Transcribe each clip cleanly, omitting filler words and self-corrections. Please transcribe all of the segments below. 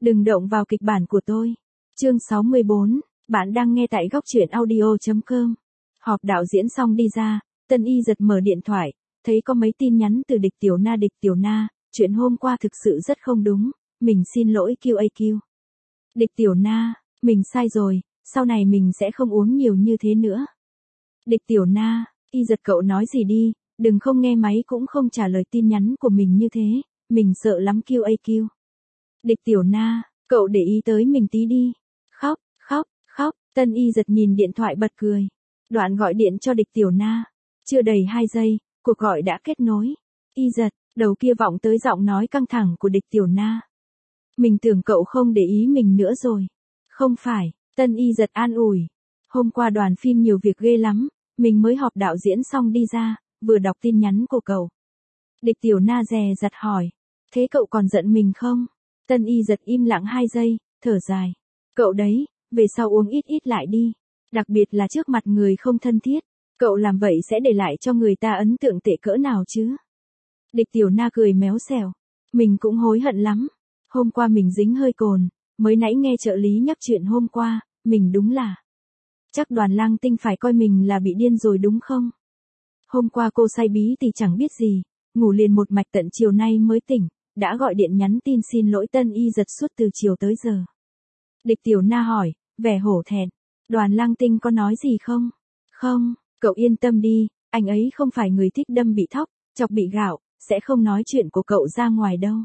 Đừng động vào kịch bản của tôi. Chương 64, bạn đang nghe tại góc truyện audio.com. Họp đạo diễn xong đi ra, Tân Y giật mở điện thoại, thấy có mấy tin nhắn từ Địch Tiểu Na, chuyện hôm qua thực sự rất không đúng, mình xin lỗi QAQ. Địch Tiểu Na, mình sai rồi, sau này mình sẽ không uống nhiều như thế nữa. Địch Tiểu Na, Y giật cậu nói gì đi, đừng không nghe máy cũng không trả lời tin nhắn của mình như thế, mình sợ lắm QAQ. Địch Tiểu Na, cậu để ý tới mình tí đi. Khóc, Tân Y giật nhìn điện thoại bật cười. Đoạn gọi điện cho Địch Tiểu Na. Chưa đầy 2 giây, cuộc gọi đã kết nối. Y giật, đầu kia vọng tới giọng nói căng thẳng của Địch Tiểu Na. Mình tưởng cậu không để ý mình nữa rồi. Không phải, Tân Y giật an ủi. Hôm qua đoàn phim nhiều việc ghê lắm, mình mới họp đạo diễn xong đi ra, vừa đọc tin nhắn của cậu. Địch Tiểu Na dè dặt hỏi. Thế cậu còn giận mình không? Tân Y giật im lặng 2 giây, thở dài. Cậu đấy, về sau uống ít lại đi. Đặc biệt là trước mặt người không thân thiết. Cậu làm vậy sẽ để lại cho người ta ấn tượng tệ cỡ nào chứ? Địch Tiểu Na cười méo xẻo. Mình cũng hối hận lắm. Hôm qua mình dính hơi cồn, mới nãy nghe trợ lý nhắc chuyện hôm qua, mình đúng là. Chắc Đoàn Lang Tinh phải coi mình là bị điên rồi đúng không? Hôm qua cô say bí thì chẳng biết gì, ngủ liền một mạch tận chiều nay mới tỉnh, đã gọi điện nhắn tin xin lỗi Tân Y giật suốt từ chiều tới giờ. Địch Tiểu Na hỏi, vẻ hổ thẹn. Đoàn Lang Tinh có nói gì không? Không, cậu yên tâm đi, anh ấy không phải người thích đâm bị thóc, chọc bị gạo, sẽ không nói chuyện của cậu ra ngoài đâu.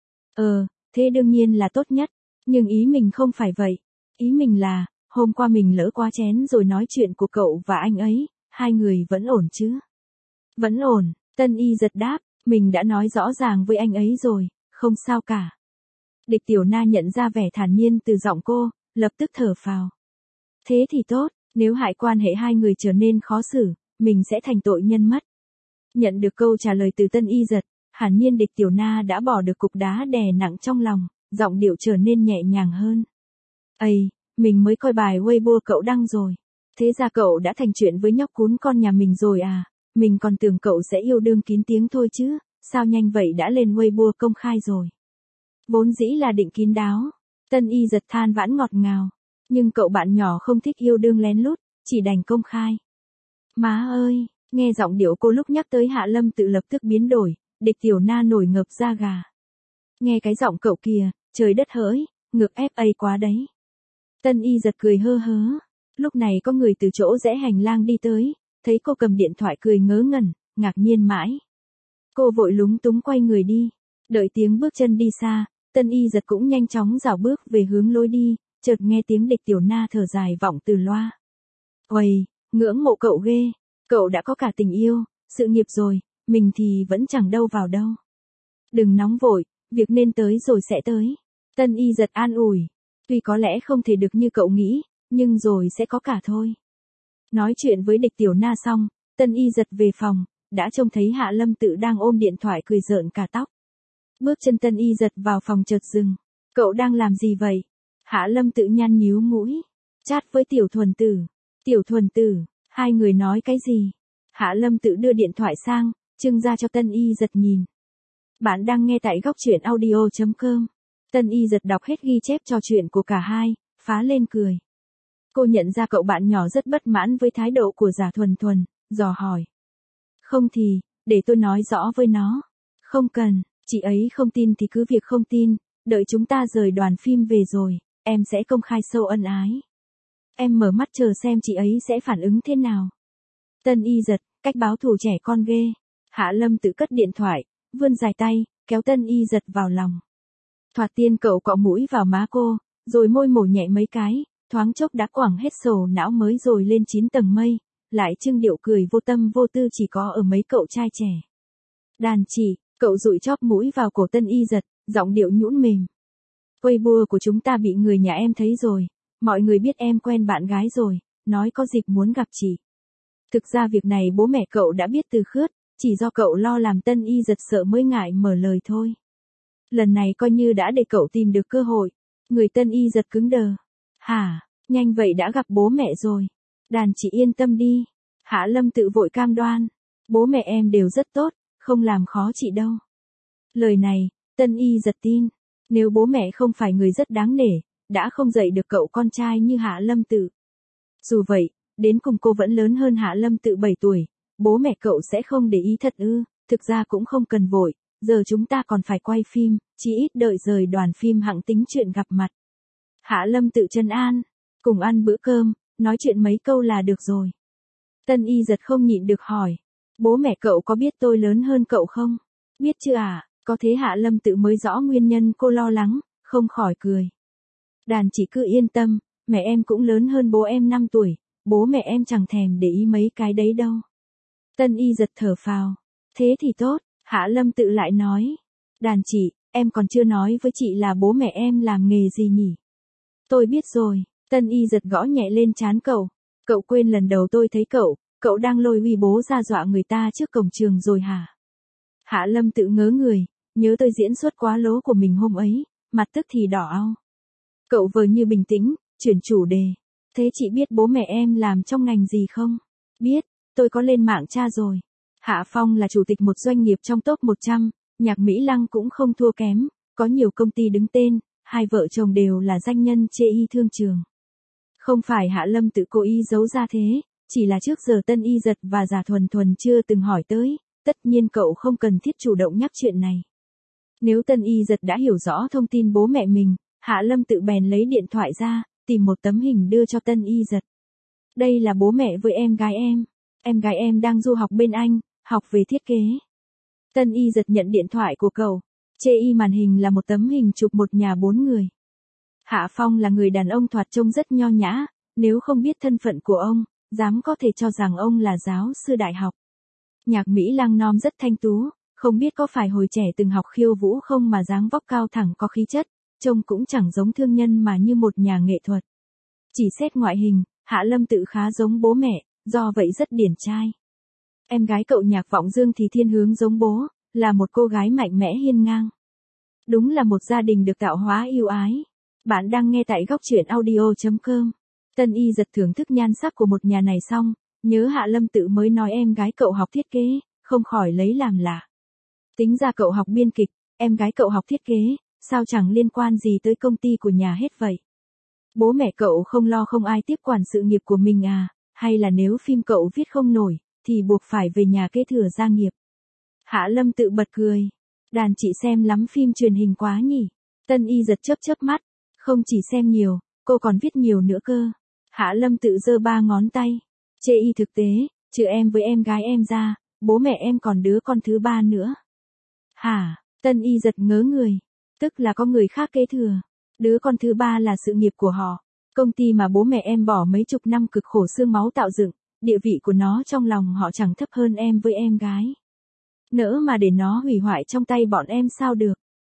Thế đương nhiên là tốt nhất, nhưng ý mình không phải vậy. Ý mình là, hôm qua mình lỡ quá chén rồi nói chuyện của cậu và anh ấy, hai người vẫn ổn chứ? Vẫn ổn, Tân Y giật đáp, mình đã nói rõ ràng với anh ấy rồi, không sao cả. Địch Tiểu Na nhận ra vẻ thản nhiên từ giọng cô, lập tức thở phào. Thế thì tốt, nếu hại quan hệ hai người trở nên khó xử, mình sẽ thành tội nhân mất. Nhận được câu trả lời từ Tân Y giật, hẳn nhiên Địch Tiểu Na đã bỏ được cục đá đè nặng trong lòng, giọng điệu trở nên nhẹ nhàng hơn. Mình mới coi bài Weibo cậu đăng rồi. Thế ra cậu đã thành chuyện với nhóc cún con nhà mình rồi à? Mình còn tưởng cậu sẽ yêu đương kín tiếng thôi chứ, sao nhanh vậy đã lên Weibo công khai rồi. Vốn dĩ là định kín đáo. Tân Y giật than vãn ngọt ngào. Nhưng cậu bạn nhỏ không thích yêu đương lén lút, chỉ đành công khai. Má ơi, nghe giọng điệu cô lúc nhắc tới Hạ Lâm Tự lập tức biến đổi, Địch Tiểu Na nổi ngợp da gà. Nghe cái giọng cậu kìa, trời đất hỡi, ngược FA quá đấy. Tân Y giật cười hơ hớ. Lúc này có người từ chỗ rẽ hành lang đi tới, thấy cô cầm điện thoại cười ngớ ngẩn, ngạc nhiên mãi. Cô vội lúng túng quay người đi. Đợi tiếng bước chân đi xa, Tân Y giật cũng nhanh chóng rảo bước về hướng lối đi, chợt nghe tiếng Địch Tiểu Na thở dài vọng từ loa. Uầy, ngưỡng mộ cậu ghê, cậu đã có cả tình yêu, sự nghiệp rồi, mình thì vẫn chẳng đâu vào đâu. Đừng nóng vội, việc nên tới rồi sẽ tới. Tân Y giật an ủi, tuy có lẽ không thể được như cậu nghĩ, nhưng rồi sẽ có cả thôi. Nói chuyện với Địch Tiểu Na xong, Tân Y giật về phòng, đã trông thấy Hạ Lâm Tự đang ôm điện thoại cười rợn cả tóc. Bước chân Tân Y giật vào phòng chợt dừng. Cậu đang làm gì vậy? Hạ Lâm Tự nhăn nhíu mũi. Chat với Tiểu Thuần Tử. Tiểu Thuần Tử, hai người nói cái gì? Hạ Lâm Tự đưa điện thoại sang, trưng ra cho Tân Y giật nhìn. Bạn đang nghe tại góc truyện audio.com. Tân Y giật đọc hết ghi chép trò chuyện của cả hai, phá lên cười. Cô nhận ra cậu bạn nhỏ rất bất mãn với thái độ của Giả Thuần Thuần, dò hỏi. Không thì, để tôi nói rõ với nó. Không cần, chị ấy không tin thì cứ việc không tin, đợi chúng ta rời đoàn phim về rồi, em sẽ công khai sâu ân ái. Em mở mắt chờ xem chị ấy sẽ phản ứng thế nào. Tân Y giật, cách báo thù trẻ con ghê. Hạ Lâm Tự cất điện thoại, vươn dài tay, kéo Tân Y giật vào lòng. Thoạt tiên cậu cọ mũi vào má cô, rồi môi mổ nhẹ mấy cái, thoáng chốc đã quẳng hết sầu não mới rồi lên 9 tầng mây, lại trưng điệu cười vô tâm vô tư chỉ có ở mấy cậu trai trẻ. Đàn chị, cậu dụi chóp mũi vào cổ Tân Y giật, giọng điệu nhũn mềm. Weibo của chúng ta bị người nhà em thấy rồi, mọi người biết em quen bạn gái rồi, nói có dịp muốn gặp chị. Thực ra việc này bố mẹ cậu đã biết từ khướt, chỉ do cậu lo làm Tân Y giật sợ mới ngại mở lời thôi. Lần này coi như đã để cậu tìm được cơ hội. Người Tân Y giật cứng đờ. Hả, nhanh vậy đã gặp bố mẹ rồi. Đàn chị yên tâm đi. Hạ Lâm Tự vội cam đoan. Bố mẹ em đều rất tốt, không làm khó chị đâu. Lời này, Tân Y giật tin. Nếu bố mẹ không phải người rất đáng nể, đã không dạy được cậu con trai như Hạ Lâm Tự. Dù vậy, đến cùng cô vẫn lớn hơn Hạ Lâm Tự 7 tuổi, bố mẹ cậu sẽ không để ý thật ư? Thực ra cũng không cần vội, giờ chúng ta còn phải quay phim, chỉ ít đợi rời đoàn phim hẵng tính chuyện gặp mặt. Hạ Lâm Tự trấn an, cùng ăn bữa cơm, nói chuyện mấy câu là được rồi. Tân Y giật không nhịn được hỏi, bố mẹ cậu có biết tôi lớn hơn cậu không? Biết chưa à? Có thế Hạ Lâm Tự mới rõ nguyên nhân cô lo lắng, không khỏi cười. Đàn chị cứ yên tâm, mẹ em cũng lớn hơn bố em 5 tuổi, bố mẹ em chẳng thèm để ý mấy cái đấy đâu. Tân Y giật thở phào, thế thì tốt, Hạ Lâm Tự lại nói. Đàn chị, em còn chưa nói với chị là bố mẹ em làm nghề gì nhỉ? Tôi biết rồi, Tân Y giật gõ nhẹ lên trán cậu. Cậu quên lần đầu tôi thấy cậu đang lôi uy bố ra dọa người ta trước cổng trường rồi hả? Hạ Lâm Tự ngớ người, nhớ tới diễn xuất quá lố của mình hôm ấy, mặt tức thì đỏ au. Cậu vờ như bình tĩnh, chuyển chủ đề. Thế chị biết bố mẹ em làm trong ngành gì không? Biết, tôi có lên mạng tra rồi. Hạ Phong là chủ tịch một doanh nghiệp trong top 100, Nhạc Mỹ Lăng cũng không thua kém, có nhiều công ty đứng tên, hai vợ chồng đều là danh nhân chê y thương trường. Không phải Hạ Lâm Tự cố ý giấu ra thế, chỉ là trước giờ Tân Y giật và Giả Thuần Thuần chưa từng hỏi tới, tất nhiên cậu không cần thiết chủ động nhắc chuyện này. Nếu Tân Y giật đã hiểu rõ thông tin bố mẹ mình, Hạ Lâm Tự bèn lấy điện thoại ra, tìm một tấm hình đưa cho Tân Y giật. Đây là bố mẹ với em gái em đang du học bên Anh, học về thiết kế. Tân Y giật nhận điện thoại của cậu, chê y màn hình là một tấm hình chụp một nhà 4 người. Hạ Phong là người đàn ông thoạt trông rất nho nhã, nếu không biết thân phận của ông, dám có thể cho rằng ông là giáo sư đại học. Nhạc Mỹ Lăng non rất thanh tú, không biết có phải hồi trẻ từng học khiêu vũ không mà dáng vóc cao thẳng có khí chất, trông cũng chẳng giống thương nhân mà như một nhà nghệ thuật. Chỉ xét ngoại hình, Hạ Lâm Tự khá giống bố mẹ, do vậy rất điển trai. Em gái cậu Nhạc Vọng Dương thì thiên hướng giống bố, là một cô gái mạnh mẽ hiên ngang. Đúng là một gia đình được tạo hóa yêu ái. Bạn đang nghe tại góc truyện audio.com. Tân Y giật thưởng thức nhan sắc của một nhà này xong, nhớ Hạ Lâm Tự mới nói em gái cậu học thiết kế, không khỏi lấy làm lạ. Tính ra cậu học biên kịch, em gái cậu học thiết kế, sao chẳng liên quan gì tới công ty của nhà hết vậy? Bố mẹ cậu không lo không ai tiếp quản sự nghiệp của mình à, hay là nếu phim cậu viết không nổi, thì buộc phải về nhà kế thừa gia nghiệp? Hạ Lâm Tự bật cười. Đàn chị xem lắm phim truyền hình quá nhỉ? Tân Y giật chớp chớp mắt. Không chỉ xem nhiều, cô còn viết nhiều nữa cơ. Hạ Lâm Tự giơ 3 ngón tay. Chê y thực tế, trừ em với em gái em ra, bố mẹ em còn đứa con thứ 3 nữa. Hả? Tân Y giật ngớ người. Tức là có người khác kế thừa. Đứa con thứ 3 là sự nghiệp của họ. Công ty mà bố mẹ em bỏ mấy chục năm cực khổ xương máu tạo dựng, địa vị của nó trong lòng họ chẳng thấp hơn em với em gái. Nỡ mà để nó hủy hoại trong tay bọn em sao được.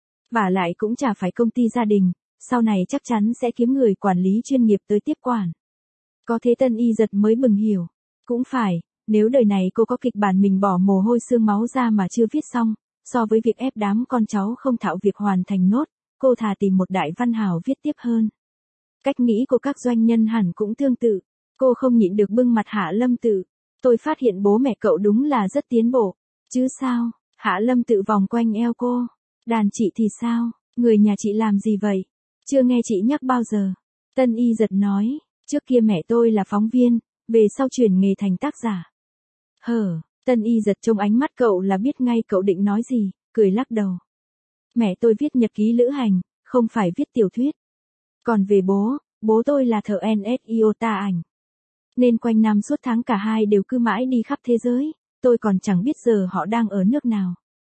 Vả lại cũng chả phải công ty gia đình, sau này chắc chắn sẽ kiếm người quản lý chuyên nghiệp tới tiếp quản. Có thế Tân Y giật mới bừng hiểu. Cũng phải, nếu đời này cô có kịch bản mình bỏ mồ hôi xương máu ra mà chưa viết xong, so với việc ép đám con cháu không thạo việc hoàn thành nốt, cô thà tìm một đại văn hào viết tiếp hơn. Cách nghĩ của các doanh nhân hẳn cũng tương tự. Cô không nhịn được bưng mặt Hạ Lâm Tự. Tôi phát hiện bố mẹ cậu đúng là rất tiến bộ. Chứ sao? Hạ Lâm Tự vòng quanh eo cô. Đàn chị thì sao? Người nhà chị làm gì vậy? Chưa nghe chị nhắc bao giờ. Tân Y giật nói, trước kia mẹ tôi là phóng viên, về sau chuyển nghề thành tác giả. Hở, Tân Y giật trong ánh mắt cậu là biết ngay cậu định nói gì, cười lắc đầu. Mẹ tôi viết nhật ký lữ hành, không phải viết tiểu thuyết. Còn về bố tôi là thợ NSIOTA ảnh. Nên quanh năm suốt tháng cả hai đều cứ mãi đi khắp thế giới, tôi còn chẳng biết giờ họ đang ở nước nào.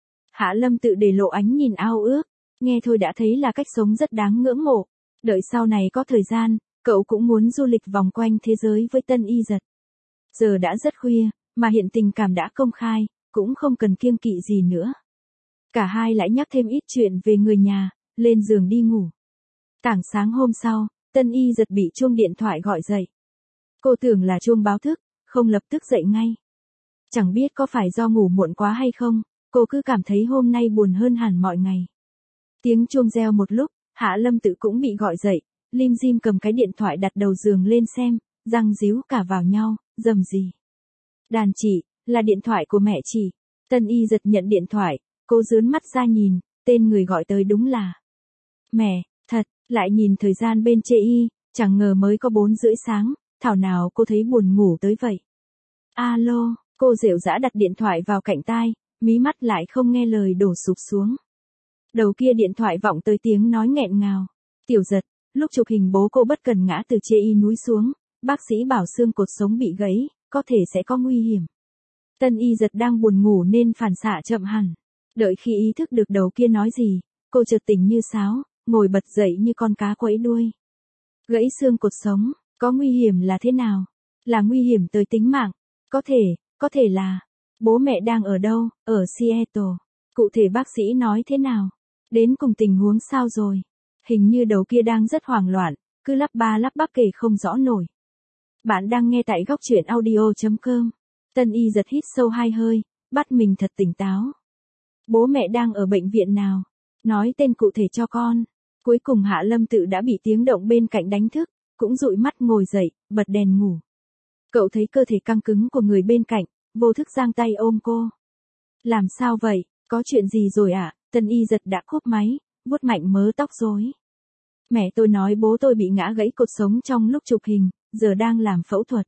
Hạ Lâm Tự để lộ ánh nhìn ao ước, nghe thôi đã thấy là cách sống rất đáng ngưỡng mộ. Đợi sau này có thời gian, cậu cũng muốn du lịch vòng quanh thế giới với Tân Y giật. Giờ đã rất khuya, mà hiện tình cảm đã công khai, cũng không cần kiêng kỵ gì nữa. Cả hai lại nhắc thêm ít chuyện về người nhà, lên giường đi ngủ. Tảng sáng hôm sau, Tân Y giật bị chuông điện thoại gọi dậy. Cô tưởng là chuông báo thức, không lập tức dậy ngay. Chẳng biết có phải do ngủ muộn quá hay không, cô cứ cảm thấy hôm nay buồn hơn hẳn mọi ngày. Tiếng chuông reo một lúc, Hạ Lâm Tự cũng bị gọi dậy, lim dim cầm cái điện thoại đặt đầu giường lên xem, răng ríu cả vào nhau, rầm rì. Đàn chị, là điện thoại của mẹ chị. Tân Y giật nhận điện thoại, cô dướn mắt ra nhìn, tên người gọi tới đúng là Mẹ, thật, lại nhìn thời gian bên chê y, chẳng ngờ mới có 4:30 sáng, thảo nào cô thấy buồn ngủ tới vậy. Alo, cô dịu dã đặt điện thoại vào cạnh tai, mí mắt lại không nghe lời đổ sụp xuống. Đầu kia điện thoại vọng tới tiếng nói nghẹn ngào. Tiểu Giật, lúc chụp hình bố cô bất cần ngã từ chê y núi xuống, bác sĩ bảo xương cột sống bị gãy, có thể sẽ có nguy hiểm. Tân Y Giật đang buồn ngủ nên phản xạ chậm hẳn. Đợi khi ý thức được đầu kia nói gì, cô chợt tỉnh như sáo, ngồi bật dậy như con cá quẫy đuôi. Gãy xương cột sống, có nguy hiểm là thế nào? Là nguy hiểm tới tính mạng. Có thể là, bố mẹ đang ở đâu, ở Seattle. Cụ thể bác sĩ nói thế nào? Đến cùng tình huống sao rồi? Hình như đầu kia đang rất hoảng loạn, cứ lắp ba lắp bắp kể không rõ nổi. Bạn đang nghe tại góc truyện audio.com. Tân Y Giật hít sâu 2 hơi, bắt mình thật tỉnh táo. Bố mẹ đang ở bệnh viện nào? Nói tên cụ thể cho con. Cuối cùng Hạ Lâm Tự đã bị tiếng động bên cạnh đánh thức, cũng dụi mắt ngồi dậy, bật đèn ngủ. Cậu thấy cơ thể căng cứng của người bên cạnh, vô thức giang tay ôm cô. Làm sao vậy, có chuyện gì rồi ạ? Tân Y Giật đã cúp máy, vuốt mạnh mớ tóc rối. Mẹ tôi nói bố tôi bị ngã gãy cột sống trong lúc chụp hình, giờ đang làm phẫu thuật.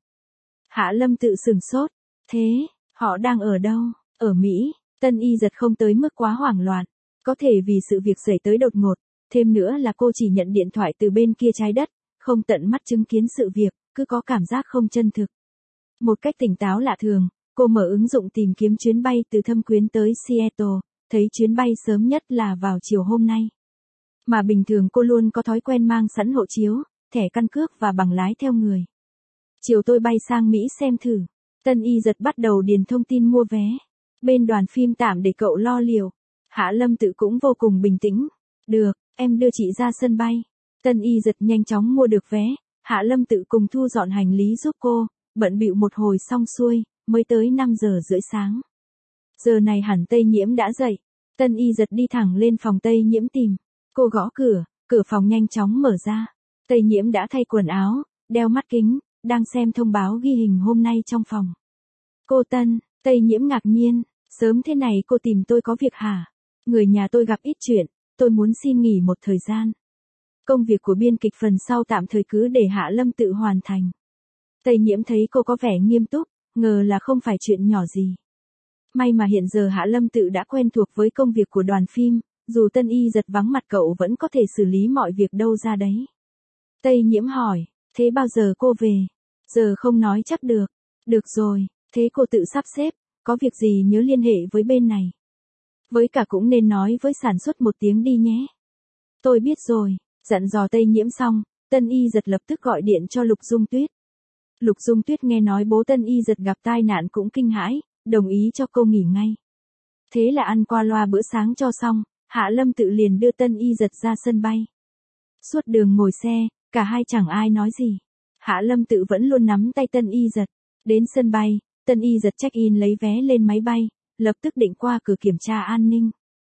Hạ Lâm Tự sửng sốt. Thế, họ đang ở đâu? Ở Mỹ. Tân Y Giật không tới mức quá hoảng loạn. Có thể vì sự việc xảy tới đột ngột, thêm nữa là cô chỉ nhận điện thoại từ bên kia trái đất, không tận mắt chứng kiến sự việc, cứ có cảm giác không chân thực. Một cách tỉnh táo lạ thường, cô mở ứng dụng tìm kiếm chuyến bay từ Thâm Quyến tới Seattle, thấy chuyến bay sớm nhất là vào chiều hôm nay. Mà bình thường cô luôn có thói quen mang sẵn hộ chiếu, thẻ căn cước và bằng lái theo người. Chiều tôi bay sang Mỹ xem thử. Tân Y Giật bắt đầu điền thông tin mua vé. Bên đoàn phim tạm để cậu lo liệu. Hạ Lâm Tự cũng vô cùng bình tĩnh. Được, em đưa chị ra sân bay. Tân Y Giật nhanh chóng mua được vé. Hạ Lâm Tự cùng thu dọn hành lý giúp cô, bận bịu một hồi xong xuôi, mới tới 5:30 sáng. Giờ này hẳn Tây Nhiễm đã dậy. Tân Y Giật đi thẳng lên phòng Tây Nhiễm tìm. Cô gõ cửa, cửa phòng nhanh chóng mở ra. Tây Nhiễm đã thay quần áo, đeo mắt kính, đang xem thông báo ghi hình hôm nay trong phòng. Cô Tân, Tây Nhiễm ngạc nhiên, sớm thế này cô tìm tôi có việc hả? Người nhà tôi gặp ít chuyện, tôi muốn xin nghỉ một thời gian. Công việc của biên kịch phần sau tạm thời cứ để Hạ Lâm Tự hoàn thành. Tây Nhiễm thấy cô có vẻ nghiêm túc, ngờ là không phải chuyện nhỏ gì. May mà hiện giờ Hạ Lâm Tự đã quen thuộc với công việc của đoàn phim, dù Tân Y Giật vắng mặt cậu vẫn có thể xử lý mọi việc đâu ra đấy. Tây Nhiễm hỏi, thế bao giờ cô về? Giờ không nói chắc được. Được rồi, thế cô tự sắp xếp, có việc gì nhớ liên hệ với bên này. Với cả cũng nên nói với sản xuất một tiếng đi nhé. Tôi biết rồi, dặn dò Tây Nhiễm xong, Tân Y Giật lập tức gọi điện cho Lục Dung Tuyết. Lục Dung Tuyết nghe nói bố Tân Y Giật gặp tai nạn cũng kinh hãi, đồng ý cho cô nghỉ ngay. Thế là ăn qua loa bữa sáng cho xong, Hạ Lâm Tự liền đưa Tân Y Giật ra sân bay. Suốt đường ngồi xe, cả hai chẳng ai nói gì. Hạ Lâm Tự vẫn luôn nắm tay Tân Y Giật. Đến sân bay, Tân Y Giật check-in lấy vé lên máy bay, lập tức định qua cửa kiểm tra an ninh.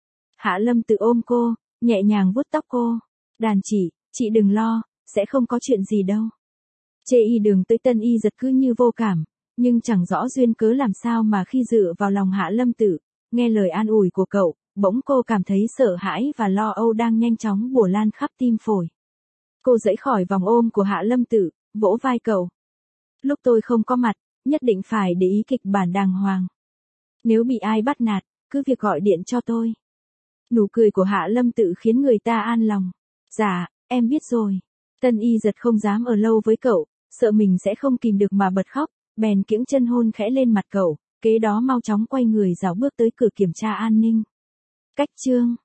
Hạ Lâm Tự ôm cô, nhẹ nhàng vuốt tóc cô. Đàn chị đừng lo, sẽ không có chuyện gì đâu. Chê y đường tới Tân Y Giật cứ như vô cảm, nhưng chẳng rõ duyên cớ làm sao mà khi dựa vào lòng Hạ Lâm Tự, nghe lời an ủi của cậu, bỗng cô cảm thấy sợ hãi và lo âu đang nhanh chóng bủa lan khắp tim phổi. Cô giãy khỏi vòng ôm của Hạ Lâm Tự, vỗ vai cậu. Lúc tôi không có mặt, nhất định phải để ý kịch bản đàng hoàng. Nếu bị ai bắt nạt, cứ việc gọi điện cho tôi. Nụ cười của Hạ Lâm Tự khiến người ta an lòng. Dạ, em biết rồi. Tân Y Giật không dám ở lâu với cậu, sợ mình sẽ không kìm được mà bật khóc, bèn kiễng chân hôn khẽ lên mặt cậu, kế đó mau chóng quay người rảo bước tới cửa kiểm tra an ninh. Cách chương